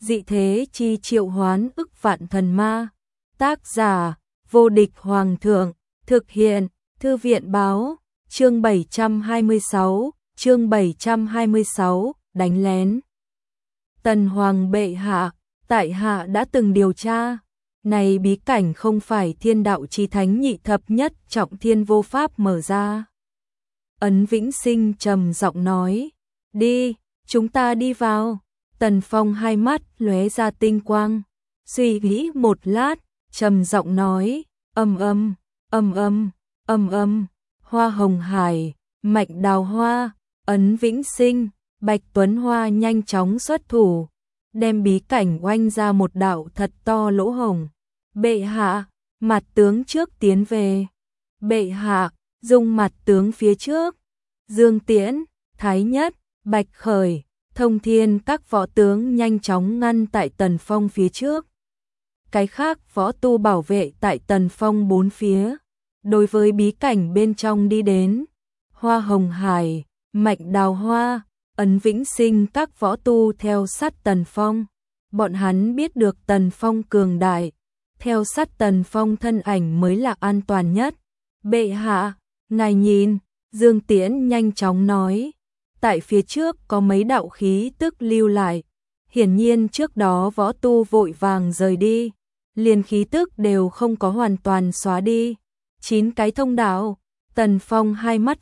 dị thế chi triệu hoán ức vạn thần ma. Tác giả, vô địch hoàng thượng, thực hiện, thư viện báo, chương 726, đánh lén. Tần Hoàng bệ hạ, tại hạ đã từng điều tra, này bí cảnh không phải thiên đạo chí thánh nhị thập nhất trọng thiên vô pháp mở ra. Ấn Vĩnh Sinh trầm giọng nói, đi, chúng ta đi vào. Tần Phong hai mắt lóe ra tinh quang, suy nghĩ một lát, trầm giọng nói, âm âm, Hoa Hồng Hải, Mạnh Đào Hoa, Ấn Vĩnh Sinh, Bạch Tuấn Hoa nhanh chóng xuất thủ, đem bí cảnh oanh ra một đạo thật to lỗ hổng. Bệ hạ, mặt tướng trước tiến về. Bệ hạ, dùng mặt tướng phía trước. Dương Tiễn, Thái Nhất, Bạch Khởi, Thông Thiên các võ tướng nhanh chóng ngăn tại Tần Phong phía trước. Cái khác võ tu bảo vệ tại Tần Phong bốn phía. Đối với bí cảnh bên trong đi đến, Hoa Hồng Hải, Mạnh Đào Hoa, Ấn Vĩnh Sinh các võ tu theo sát Tần Phong. Bọn hắn biết được Tần Phong cường đại, theo sát Tần Phong thân ảnh mới là an toàn nhất. Bệ hạ, ngài nhìn, Dương Tiễn nhanh chóng nói, tại phía trước có mấy đạo khí tức lưu lại. Hiển nhiên trước đó võ tu vội vàng rời đi, liền khí tức đều không có hoàn toàn xóa đi. 9 cái thông đạo, Tần Phong hai mắt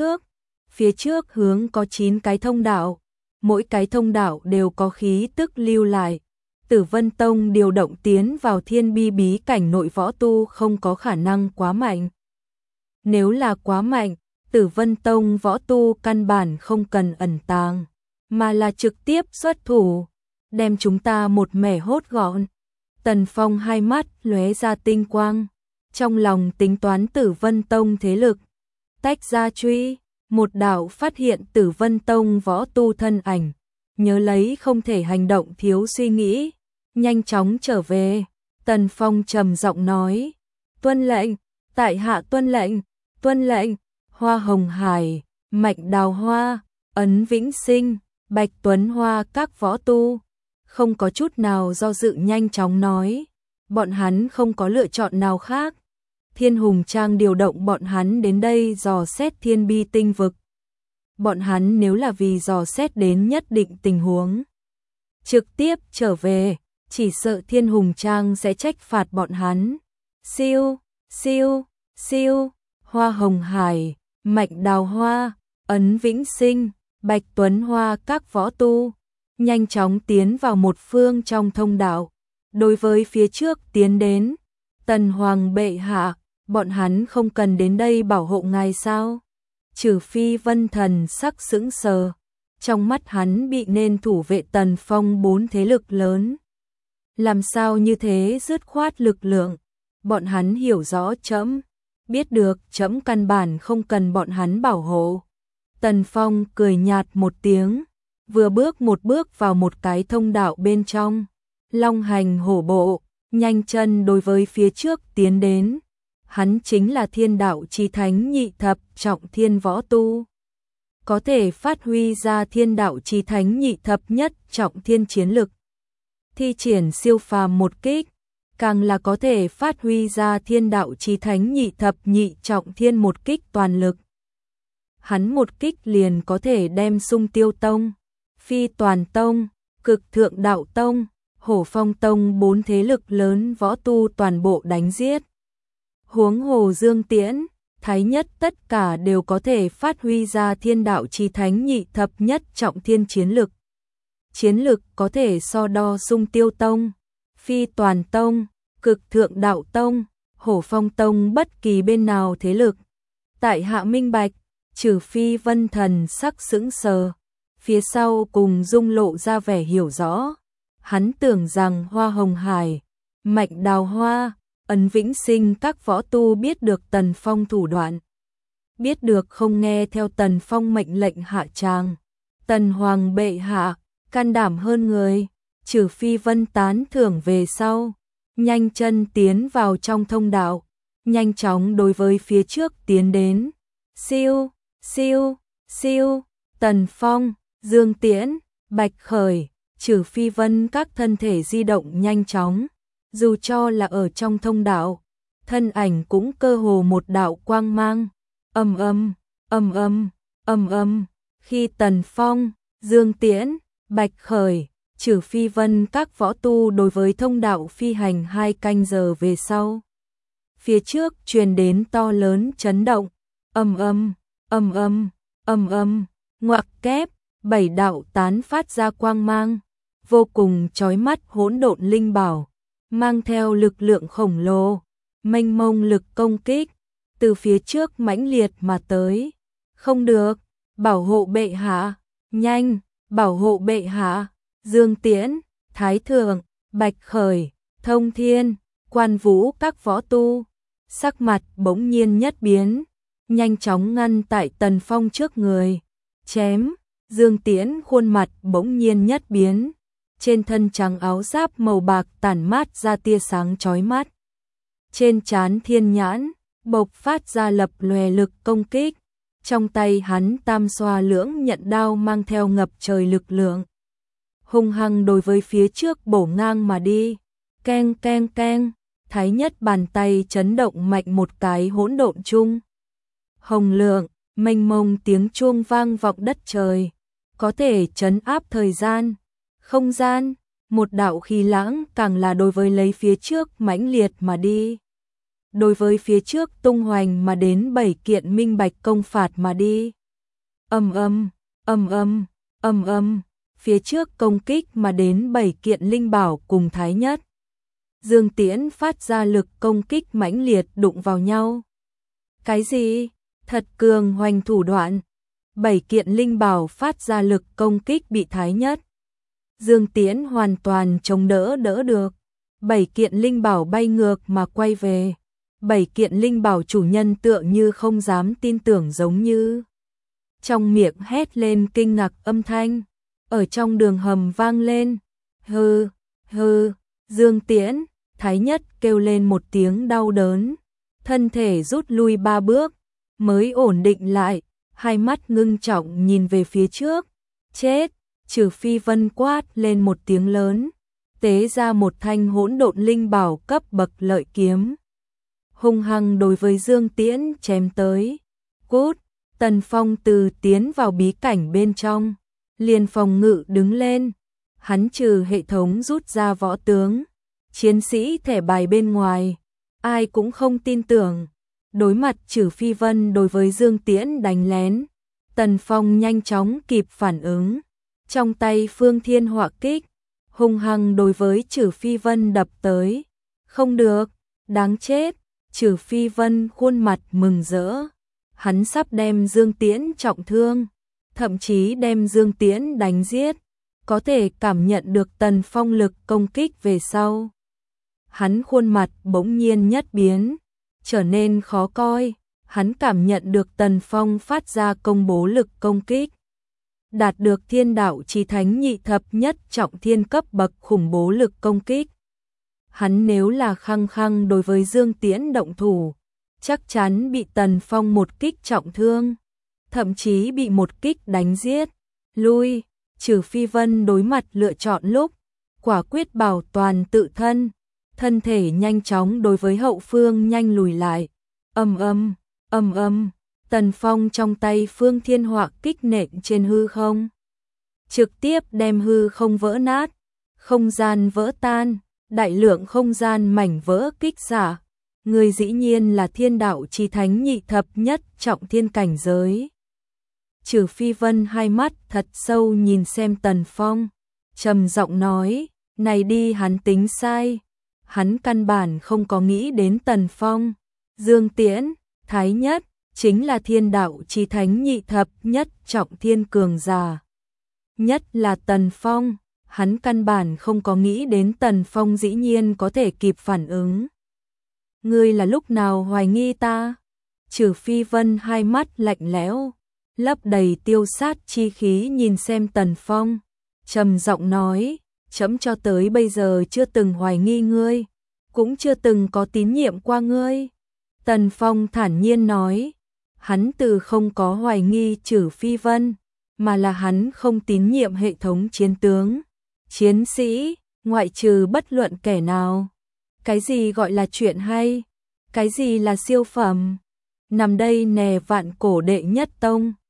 phía trước hướng có 9 cái thông đạo, mỗi cái thông đạo đều có khí tức lưu lại. Tử Vân Tông điều động tiến vào thiên bi bí cảnh nội võ tu không có khả năng quá mạnh. Nếu là quá mạnh, Tử Vân Tông võ tu căn bản không cần ẩn tàng, mà là trực tiếp xuất thủ, đem chúng ta một mẻ hốt gọn. Tần Phong hai mắt lóe ra tinh quang, trong lòng tính toán Tử Vân Tông thế lực. Tách ra truy, một đạo phát hiện Tử Vân Tông võ tu thân ảnh, nhớ lấy không thể hành động thiếu suy nghĩ, nhanh chóng trở về. Tần Phong trầm giọng nói, tuân lệnh, tại hạ tuân lệnh. Hoa Hồng Hải, Mạnh Đào Hoa, Ấn Vĩnh Sinh, Bạch Tuấn Hoa các võ tu không có chút nào do dự nhanh chóng nói, bọn hắn không có lựa chọn nào khác. Thiên Hùng Trang điều động bọn hắn đến đây dò xét thiên bi tinh vực. Bọn hắn nếu là vì dò xét đến nhất định tình huống, trực tiếp trở về, chỉ sợ Thiên Hùng Trang sẽ trách phạt bọn hắn. Siêu, Hoa Hồng Hải, Mạnh Đào Hoa, Ấn Vĩnh Sinh, Bạch Tuấn Hoa các võ tu nhanh chóng tiến vào một phương trong thông đạo. Đối với phía trước tiến đến, Tần Hoàng bệ hạ, bọn hắn không cần đến đây bảo hộ ngài sao? Trừ Phi Vân Thần sắc sững sờ, trong mắt hắn bị nên thủ vệ Tần Phong 4 thế lực lớn. Làm sao như thế dứt khoát lực lượng, bọn hắn hiểu rõ trẫm, biết được trẫm căn bản không cần bọn hắn bảo hộ. Tần Phong cười nhạt một tiếng, vừa bước một bước vào một cái thông đạo bên trong, long hành hổ bộ, nhanh chân đối với phía trước tiến đến. Hắn chính là thiên đạo chí thánh nhị thập trọng thiên võ tu, có thể phát huy ra thiên đạo chí thánh nhị thập nhất trọng thiên chiến lực, thi triển siêu phàm một kích, càng là có thể phát huy ra thiên đạo chí thánh nhị thập nhị trọng thiên một kích toàn lực. Hắn một kích liền có thể đem Sung Tiêu Tông, Phi Toàn Tông, Cực Thượng Đạo Tông, Hổ Phong Tông 4 thế lực lớn võ tu toàn bộ đánh giết. Huống hồ Dương Tiễn, Thái Nhất tất cả đều có thể phát huy ra thiên đạo chí thánh nhị thập nhất trọng thiên chiến lực. Chiến lực có thể so đo Sung Tiêu Tông, Phi Toàn Tông, Cực Thượng Đạo Tông, Hổ Phong Tông bất kỳ bên nào thế lực. Tại hạ minh bạch, Trừ Phi Vân Thần sắc sững sờ, phía sau cùng dung lộ ra vẻ hiểu rõ. Hắn tưởng rằng Hoa Hồng Hải, Mạnh Đào Hoa, Ấn Vĩnh Sinh các võ tu biết được Tần Phong thủ đoạn, biết được không nghe theo Tần Phong mệnh lệnh hạ tràng. Tần Hoàng bệ hạ, can đảm hơn người. Trừ Phi Vân tán thưởng về sau, nhanh chân tiến vào trong thông đạo, nhanh chóng đối với phía trước tiến đến. Siêu, Tần Phong, Dương Tiễn, Bạch Khởi, Trừ Phi Vân các thân thể di động nhanh chóng, dù cho là ở trong thông đạo, thân ảnh cũng cơ hồ một đạo quang mang. Ầm ầm, ầm ầm, ầm ầm, khi Tần Phong, Dương Tiễn, Bạch Khởi, Trừ Phi Vân các võ tu đối với thông đạo phi hành 2 canh giờ về sau, phía trước truyền đến to lớn chấn động. Ầm ầm, ầm ầm, ầm ầm, ngoặc kép, 7 đạo tán phát ra quang mang, vô cùng chói mắt hỗn độn linh bảo, mang theo lực lượng khổng lồ, mênh mông lực công kích, từ phía trước mãnh liệt mà tới. Không được, bảo hộ bệ hạ, nhanh, bảo hộ bệ hạ. Dương Tiễn, Thái Thượng, Bạch Khởi, Thông Thiên, Quan Vũ các võ tu, sắc mặt bỗng nhiên nhất biến, nhanh chóng ngăn tại Tần Phong trước người, chém. Dương Tiễn khuôn mặt bỗng nhiên nhất biến, trên thân trắng áo giáp màu bạc tản mát ra tia sáng chói mắt. Trên trán thiên nhãn, bộc phát ra lập lòe lực công kích, trong tay hắn tam xoa lưỡng nhận đao mang theo ngập trời lực lượng, hung hăng đối với phía trước bổ ngang mà đi. Keng keng keng, Thái Nhất bàn tay chấn động mạnh một cái hỗn độn chung. Hồng lượng, mênh mông tiếng chuông vang vọng đất trời, có thể trấn áp thời gian, không gian, một đạo khí lãng càng là đối với lấy phía trước mãnh liệt mà đi. Đối với phía trước tung hoành mà đến 7 kiện minh bạch công phạt mà đi. Ầm ầm, ầm ầm, ầm ầm, phía trước công kích mà đến 7 kiện linh bảo cùng Thái Nhất, Dương Tiễn phát ra lực công kích mãnh liệt đụng vào nhau. Cái gì? Thật cường hoành thủ đoạn. 7 kiện linh bảo phát ra lực công kích bị Thái Nhất, Dương Tiễn hoàn toàn chống đỡ được. 7 kiện linh bảo bay ngược mà quay về. 7 kiện linh bảo chủ nhân tựa như không dám tin tưởng giống như. Trong miệng hét lên kinh ngạc âm thanh, ở trong đường hầm vang lên. Hừ, hừ, Dương Tiễn, Thái Nhất kêu lên một tiếng đau đớn, thân thể rút lui 3 bước, mới ổn định lại, hai mắt ngưng trọng nhìn về phía trước. Chết, Trừ Phi Vân quát lên một tiếng lớn, tế ra một thanh hỗn độn linh bảo cấp bậc lợi kiếm, hung hăng đối với Dương Tiễn chém tới. Cút, Tần Phong từ tiến vào bí cảnh bên trong, liền phòng ngự đứng lên, hắn trừ hệ thống rút ra võ tướng, chiến sĩ thẻ bài bên ngoài, ai cũng không tin tưởng. Đối mặt Trừ Phi Vân đối với Dương Tiễn đánh lén, Tần Phong nhanh chóng kịp phản ứng, trong tay Phương Thiên Họa Kích, hung hăng đối với Trừ Phi Vân đập tới. Không được, đáng chết. Trừ Phi Vân khuôn mặt mừng rỡ, hắn sắp đem Dương Tiễn trọng thương, thậm chí đem Dương Tiễn đánh giết, có thể cảm nhận được Tần Phong lực công kích về sau. Hắn khuôn mặt bỗng nhiên nhất biến, trở nên khó coi, hắn cảm nhận được Tần Phong phát ra công bố lực công kích, đạt được Thiên Đạo Chí Thánh nhị thập nhất trọng thiên cấp bậc khủng bố lực công kích. Hắn nếu là khăng khăng đối với Dương Tiễn động thủ, chắc chắn bị Tần Phong một kích trọng thương, thậm chí bị một kích đánh giết. Lui, Trừ Phi Vân đối mặt lựa chọn lúc, quả quyết bảo toàn tự thân, thân thể nhanh chóng đối với hậu phương nhanh lùi lại. Ầm ầm, ầm ầm, Tần Phong trong tay Phương Thiên Họa Kích nện trên hư không, trực tiếp đem hư không vỡ nát, không gian vỡ tan, đại lượng không gian mảnh vỡ kích xạ. Người dĩ nhiên là Thiên Đạo Chí Thánh nhị thập nhất trọng thiên cảnh giới. Trừ Phi Vân hai mắt thật sâu nhìn xem Tần Phong, trầm giọng nói, này đi, hắn tính sai, hắn căn bản không có nghĩ đến Tần Phong, Dương Tiễn, Thái Nhất, chính là Thiên Đạo Chí Thánh nhị thập nhất trọng thiên cường giả. Nhất là Tần Phong, hắn căn bản không có nghĩ đến Tần Phong dĩ nhiên có thể kịp phản ứng. Ngươi là lúc nào hoài nghi ta? Trừ Phi Vân hai mắt lạnh lẽo, lấp đầy tiêu sát chi khí nhìn xem Tần Phong, trầm giọng nói, chấm cho tới bây giờ chưa từng hoài nghi ngươi, cũng chưa từng có tín nhiệm qua ngươi. Tần Phong thản nhiên nói, hắn từ không có hoài nghi Trừ Phi Vân, mà là hắn không tín nhiệm hệ thống chiến tướng, chiến sĩ, ngoại trừ bất luận kẻ nào. Cái gì gọi là chuyện hay? Cái gì là siêu phẩm? Nằm đây nè vạn cổ đệ nhất tông.